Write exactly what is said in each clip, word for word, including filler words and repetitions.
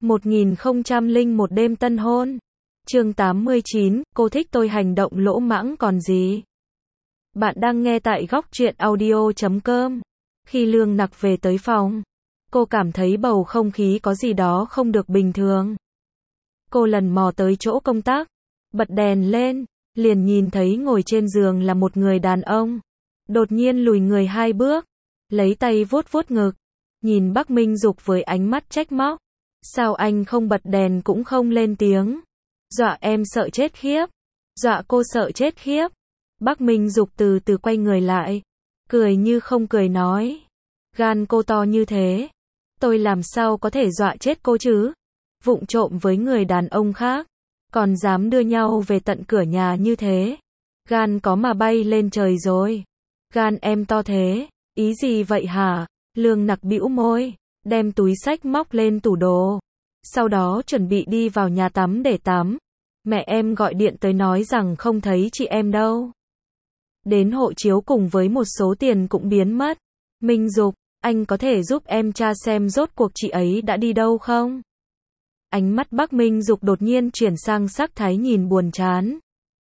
một nghìn không trăm lẻ một đêm tân hôn. Chương tám mươi chín, cô thích tôi hành động lỗ mãng còn gì. Bạn đang nghe tại góc truyện audio chấm com. Khi Lương Nặc về tới phòng, cô cảm thấy bầu không khí có gì đó không được bình thường. Cô lần mò tới chỗ công tác, bật đèn lên, liền nhìn thấy ngồi trên giường là một người đàn ông. Đột nhiên lùi người hai bước, lấy tay vuốt vuốt ngực, nhìn Bắc Minh Dục với ánh mắt trách móc. Sao anh không bật đèn cũng không lên tiếng? Dọa em sợ chết khiếp. Dọa cô sợ chết khiếp. Bắc Minh Dục từ từ quay người lại, cười như không cười nói. Gan cô to như thế, tôi làm sao có thể dọa chết cô chứ? Vụng trộm với người đàn ông khác, còn dám đưa nhau về tận cửa nhà như thế. Gan có mà bay lên trời rồi. Gan em to thế, ý gì vậy hả? Lương Nặc bĩu môi, đem túi xách móc lên tủ đồ. Sau đó chuẩn bị đi vào nhà tắm để tắm. Mẹ em gọi điện tới nói rằng không thấy chị em đâu. Đến hộ chiếu cùng với một số tiền cũng biến mất. Minh Dục, anh có thể giúp em tra xem rốt cuộc chị ấy đã đi đâu không? Ánh mắt Bắc Minh Dục đột nhiên chuyển sang sắc thái nhìn buồn chán.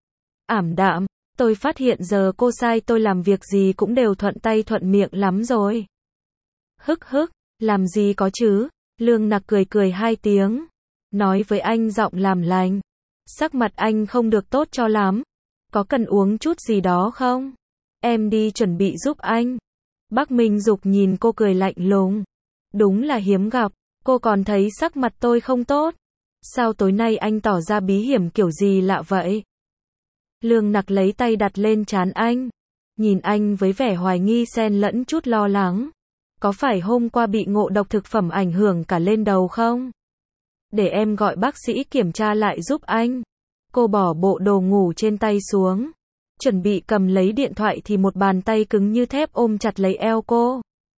Ảm đạm, tôi phát hiện giờ cô sai tôi làm việc gì cũng đều thuận tay thuận miệng lắm rồi. Hức hức, làm gì có chứ? Lương Nặc cười cười hai tiếng, nói với anh giọng làm lành. Sắc mặt anh không được tốt cho lắm. Có cần uống chút gì đó không? Em đi chuẩn bị giúp anh. Bắc Minh Dục nhìn cô cười lạnh lùng. Đúng là hiếm gặp, cô còn thấy sắc mặt tôi không tốt. Sao tối nay anh tỏ ra bí hiểm kiểu gì lạ vậy? Lương Nặc lấy tay đặt lên trán anh, nhìn anh với vẻ hoài nghi xen lẫn chút lo lắng. Có phải hôm qua bị ngộ độc thực phẩm ảnh hưởng cả lên đầu không? Để em gọi bác sĩ kiểm tra lại giúp anh. Cô bỏ bộ đồ ngủ trên tay xuống, chuẩn bị cầm lấy điện thoại thì một bàn tay cứng như thép ôm chặt lấy eo cô.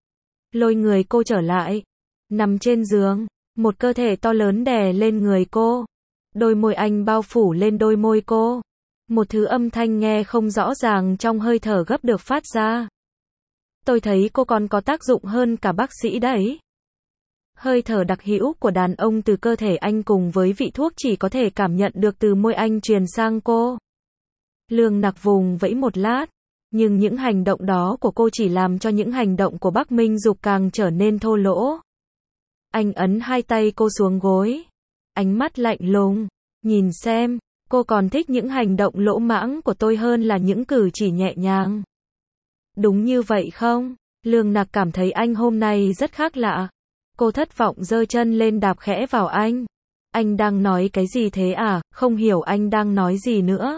Lôi người cô trở lại, nằm trên giường, một cơ thể to lớn đè lên người cô. Đôi môi anh bao phủ lên đôi môi cô. Một thứ âm thanh nghe không rõ ràng trong hơi thở gấp được phát ra. Tôi thấy cô còn có tác dụng hơn cả bác sĩ đấy. Hơi thở đặc hữu của đàn ông từ cơ thể anh cùng với vị thuốc chỉ có thể cảm nhận được từ môi anh truyền sang cô. Lương Nặc vùng vẫy một lát, nhưng những hành động đó của cô chỉ làm cho những hành động của Bắc Minh Dục càng trở nên thô lỗ. Anh ấn hai tay cô xuống gối, ánh mắt lạnh lùng, nhìn xem, cô còn thích những hành động lỗ mãng của tôi hơn là những cử chỉ nhẹ nhàng. Đúng như vậy không? Lương Nặc cảm thấy anh hôm nay rất khác lạ. Cô thất vọng giơ chân lên đạp khẽ vào anh. Anh đang nói cái gì thế à? Không hiểu anh đang nói gì nữa.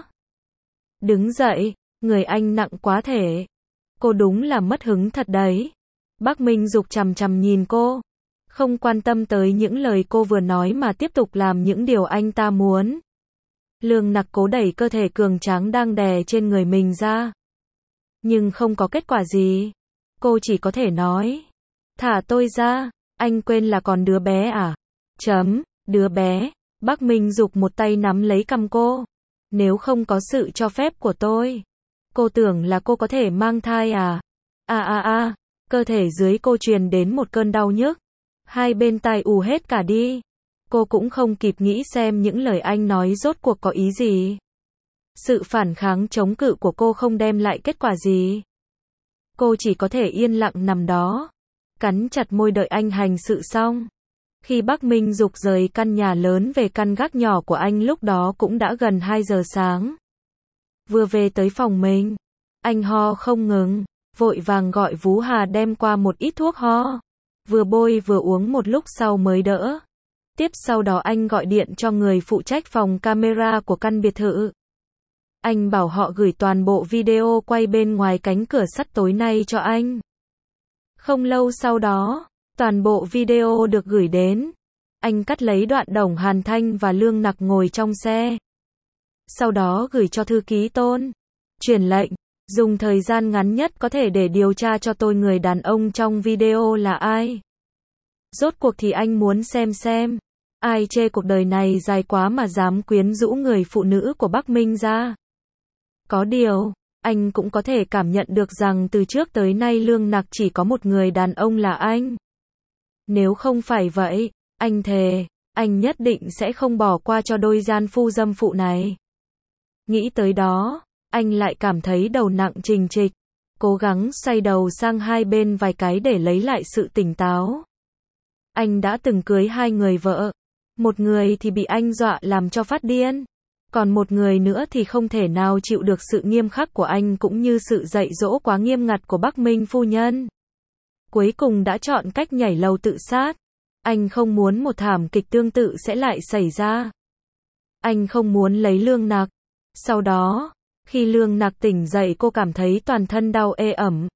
Đứng dậy, người anh nặng quá thể. Cô đúng là mất hứng thật đấy. Bắc Minh Dục chằm chằm nhìn cô, không quan tâm tới những lời cô vừa nói mà tiếp tục làm những điều anh ta muốn. Lương Nặc cố đẩy cơ thể cường tráng đang đè trên người mình ra. Nhưng không có kết quả gì. Cô chỉ có thể nói, thả tôi ra, anh quên là còn đứa bé à? Chấm, đứa bé. Bắc Minh Dục một tay nắm lấy cằm cô. Nếu không có sự cho phép của tôi, cô tưởng là cô có thể mang thai à? À à à, cơ thể dưới cô truyền đến một cơn đau nhức. Hai bên tai ù hết cả đi. Cô cũng không kịp nghĩ xem những lời anh nói rốt cuộc có ý gì. Sự phản kháng chống cự của cô không đem lại kết quả gì. Cô chỉ có thể yên lặng nằm đó, cắn chặt môi đợi anh hành sự xong. Khi Bắc Minh Dục rời căn nhà lớn về căn gác nhỏ của anh lúc đó cũng đã gần hai giờ sáng. Vừa về tới phòng mình, anh ho không ngừng, vội vàng gọi Vú Hà đem qua một ít thuốc ho. Vừa bôi vừa uống một lúc sau mới đỡ. Tiếp sau đó anh gọi điện cho người phụ trách phòng camera của căn biệt thự. Anh bảo họ gửi toàn bộ video quay bên ngoài cánh cửa sắt tối nay cho anh. Không lâu sau đó, toàn bộ video được gửi đến. Anh cắt lấy đoạn Đồng Hàn Thanh và Lương Nặc ngồi trong xe. Sau đó gửi cho thư ký Tôn. Truyền lệnh, dùng thời gian ngắn nhất có thể để điều tra cho tôi người đàn ông trong video là ai. Rốt cuộc thì anh muốn xem xem, ai chê cuộc đời này dài quá mà dám quyến rũ người phụ nữ của Bắc Minh ra. Có điều, anh cũng có thể cảm nhận được rằng từ trước tới nay Lương Nặc chỉ có một người đàn ông là anh. Nếu không phải vậy, anh thề, anh nhất định sẽ không bỏ qua cho đôi gian phu dâm phụ này. Nghĩ tới đó, anh lại cảm thấy đầu nặng trình trịch, cố gắng xoay đầu sang hai bên vài cái để lấy lại sự tỉnh táo. Anh đã từng cưới hai người vợ, một người thì bị anh dọa làm cho phát điên, còn một người nữa thì không thể nào chịu được sự nghiêm khắc của anh cũng như sự dạy dỗ quá nghiêm ngặt của Bắc Minh phu nhân. Cuối cùng đã chọn cách nhảy lầu tự sát. Anh không muốn một thảm kịch tương tự sẽ lại xảy ra. Anh không muốn lấy Lương Nặc. Sau đó, khi Lương Nặc tỉnh dậy cô cảm thấy toàn thân đau ê ẩm.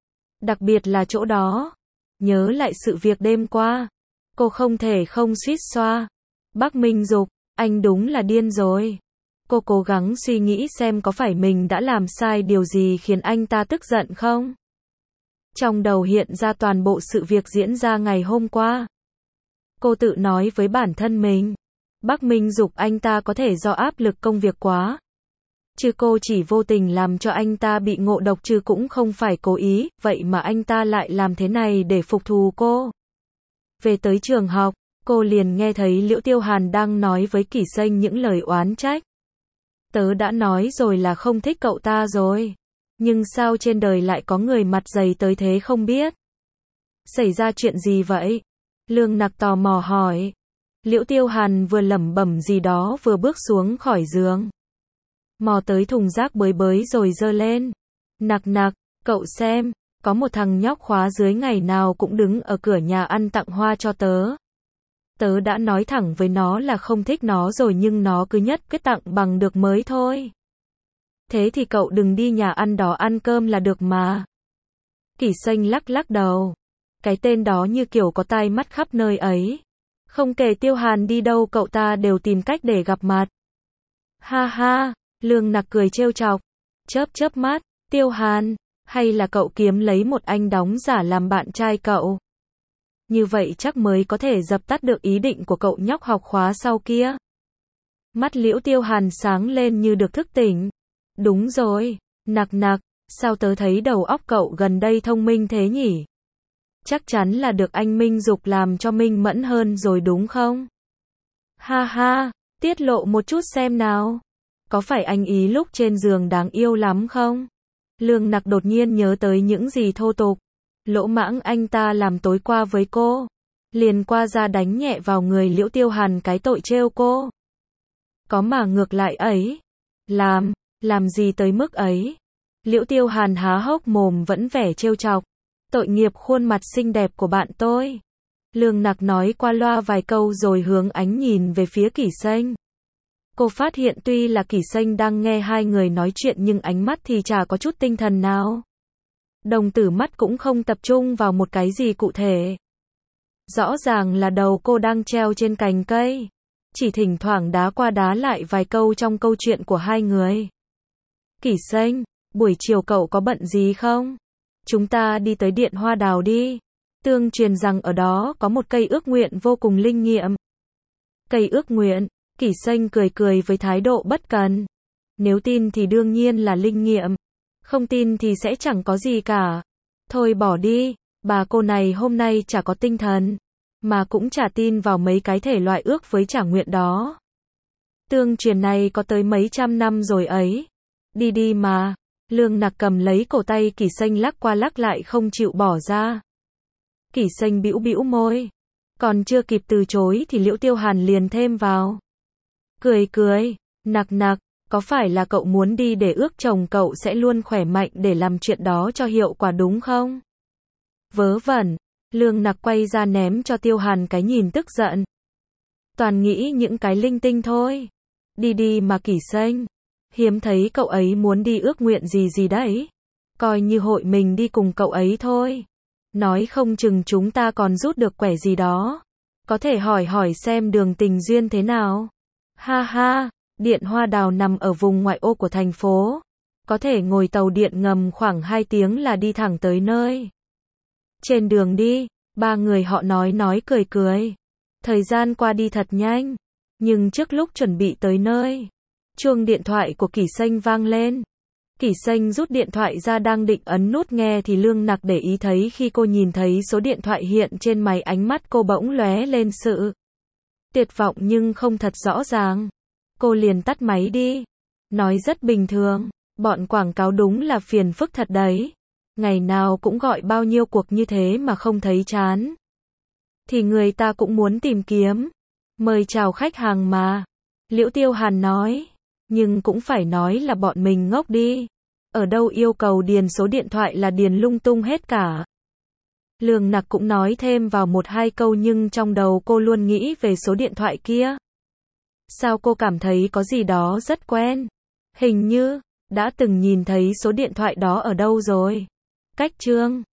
Đặc biệt là chỗ đó. Nhớ lại sự việc đêm qua, cô không thể không suýt xoa. Bắc Minh Dục, anh đúng là điên rồi. Cô cố gắng suy nghĩ xem có phải mình đã làm sai điều gì khiến anh ta tức giận không? Trong đầu hiện ra toàn bộ sự việc diễn ra ngày hôm qua. Cô tự nói với bản thân mình, Bắc Minh Dục anh ta có thể do áp lực công việc quá. Chứ cô chỉ vô tình làm cho anh ta bị ngộ độc chứ cũng không phải cố ý, vậy mà anh ta lại làm thế này để phục thù cô. Về tới trường học, cô liền nghe thấy Liễu Tiêu Hàn đang nói với Kỷ Xanh những lời oán trách. Tớ đã nói rồi là không thích cậu ta rồi. Nhưng sao trên đời lại có người mặt dày tới thế không biết? Xảy ra chuyện gì vậy? Lương Nặc tò mò hỏi. Liễu Tiêu Hàn vừa lẩm bẩm gì đó vừa bước xuống khỏi giường. Mò tới thùng rác bới bới rồi giơ lên. Nặc Nặc, cậu xem, có một thằng nhóc khóa dưới ngày nào cũng đứng ở cửa nhà ăn tặng hoa cho tớ. Tớ đã nói thẳng với nó là không thích nó rồi nhưng nó cứ nhất quyết tặng bằng được mới thôi. Thế thì cậu đừng đi nhà ăn đó ăn cơm là được mà. Kỷ Xanh lắc lắc đầu. Cái tên đó như kiểu có tai mắt khắp nơi ấy. Không kể Tiêu Hàn đi đâu cậu ta đều tìm cách để gặp mặt. Ha ha, Lương Nặc cười trêu chọc. Chớp chớp mắt, Tiêu Hàn, hay là cậu kiếm lấy một anh đóng giả làm bạn trai cậu? Như vậy chắc mới có thể dập tắt được ý định của cậu nhóc học khóa sau kia. Mắt Liễu Tiêu Hàn sáng lên như được thức tỉnh. Đúng rồi, Nặc Nặc, sao tớ thấy đầu óc cậu gần đây thông minh thế nhỉ? Chắc chắn là được anh Minh Dục làm cho minh mẫn hơn rồi đúng không? Ha ha, tiết lộ một chút xem nào. Có phải anh ý lúc trên giường đáng yêu lắm không? Lương Nặc đột nhiên nhớ tới những gì thô tục, lỗ mãng anh ta làm tối qua với cô. Liền qua ra đánh nhẹ vào người Liễu Tiêu Hàn cái tội trêu cô. Có mà ngược lại ấy. Làm, làm gì tới mức ấy? Liễu Tiêu Hàn há hốc mồm vẫn vẻ trêu chọc. Tội nghiệp khuôn mặt xinh đẹp của bạn tôi. Lương Nặc nói qua loa vài câu rồi hướng ánh nhìn về phía Kỷ Xanh. Cô phát hiện tuy là Kỷ Xanh đang nghe hai người nói chuyện nhưng ánh mắt thì chả có chút tinh thần nào. Đồng tử mắt cũng không tập trung vào một cái gì cụ thể. Rõ ràng là đầu cô đang treo trên cành cây. Chỉ thỉnh thoảng đá qua đá lại vài câu trong câu chuyện của hai người. Kỷ Xanh, buổi chiều cậu có bận gì không? Chúng ta đi tới Điện Hoa Đào đi. Tương truyền rằng ở đó có một cây ước nguyện vô cùng linh nghiệm. Cây ước nguyện, Kỷ Xanh cười cười với thái độ bất cần. Nếu tin thì đương nhiên là linh nghiệm. Không tin thì sẽ chẳng có gì cả. Thôi bỏ đi, bà cô này hôm nay chả có tinh thần. Mà cũng chả tin vào mấy cái thể loại ước với trả nguyện đó. Tương truyền này có tới mấy trăm năm rồi ấy. Đi đi mà. Lương Nặc cầm lấy cổ tay Kỷ Xanh lắc qua lắc lại không chịu bỏ ra. Kỷ Xanh bĩu bĩu môi. Còn chưa kịp từ chối thì Liễu Tiêu Hàn liền thêm vào. Cười cười, Nặc Nặc, có phải là cậu muốn đi để ước chồng cậu sẽ luôn khỏe mạnh để làm chuyện đó cho hiệu quả đúng không? Vớ vẩn, Lương Nặc quay ra ném cho Tiêu Hàn cái nhìn tức giận. Toàn nghĩ những cái linh tinh thôi. Đi đi mà Kỷ Xanh. Hiếm thấy cậu ấy muốn đi ước nguyện gì gì đấy. Coi như hội mình đi cùng cậu ấy thôi. Nói không chừng chúng ta còn rút được quẻ gì đó. Có thể hỏi hỏi xem đường tình duyên thế nào. Ha ha, Điện Hoa Đào nằm ở vùng ngoại ô của thành phố. Có thể ngồi tàu điện ngầm khoảng hai tiếng là đi thẳng tới nơi. Trên đường đi, ba người họ nói nói cười cười. Thời gian qua đi thật nhanh. Nhưng trước lúc chuẩn bị tới nơi, chuông điện thoại của Kỷ Xanh vang lên. Kỷ Xanh rút điện thoại ra đang định ấn nút nghe thì Lương Nặc để ý thấy khi cô nhìn thấy số điện thoại hiện trên máy ánh mắt cô bỗng lóe lên sự Tuyệt vọng nhưng không thật rõ ràng. Cô liền tắt máy đi. Nói rất bình thường. Bọn quảng cáo đúng là phiền phức thật đấy. Ngày nào cũng gọi bao nhiêu cuộc như thế mà không thấy chán. Thì người ta cũng muốn tìm kiếm. Mời chào khách hàng mà. Liễu Tiêu Hàn nói. Nhưng cũng phải nói là bọn mình ngốc đi. Ở đâu yêu cầu điền số điện thoại là điền lung tung hết cả. Lương Nặc cũng nói thêm vào một hai câu nhưng trong đầu cô luôn nghĩ về số điện thoại kia. Sao cô cảm thấy có gì đó rất quen? Hình như đã từng nhìn thấy số điện thoại đó ở đâu rồi. Cách Trương